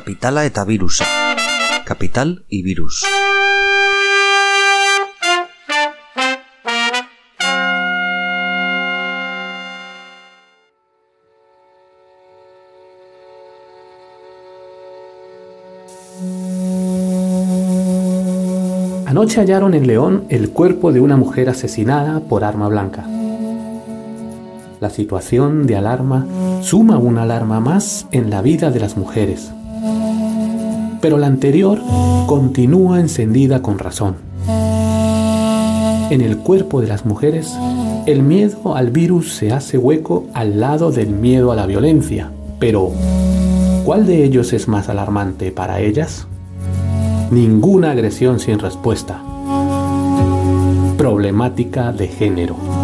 Kapitala eta virusa. Kapital y virus. Anoche hallaron en León el cuerpo de una mujer asesinada por arma blanca. La situación de alarma suma una alarma más en la vida de las mujeres. Pero la anterior continúa encendida con razón. En el cuerpo de las mujeres, el miedo al virus se hace hueco al lado del miedo a la violencia. Pero, ¿cuál de ellos es más alarmante para ellas? Ninguna agresión sin respuesta. Problemática de género.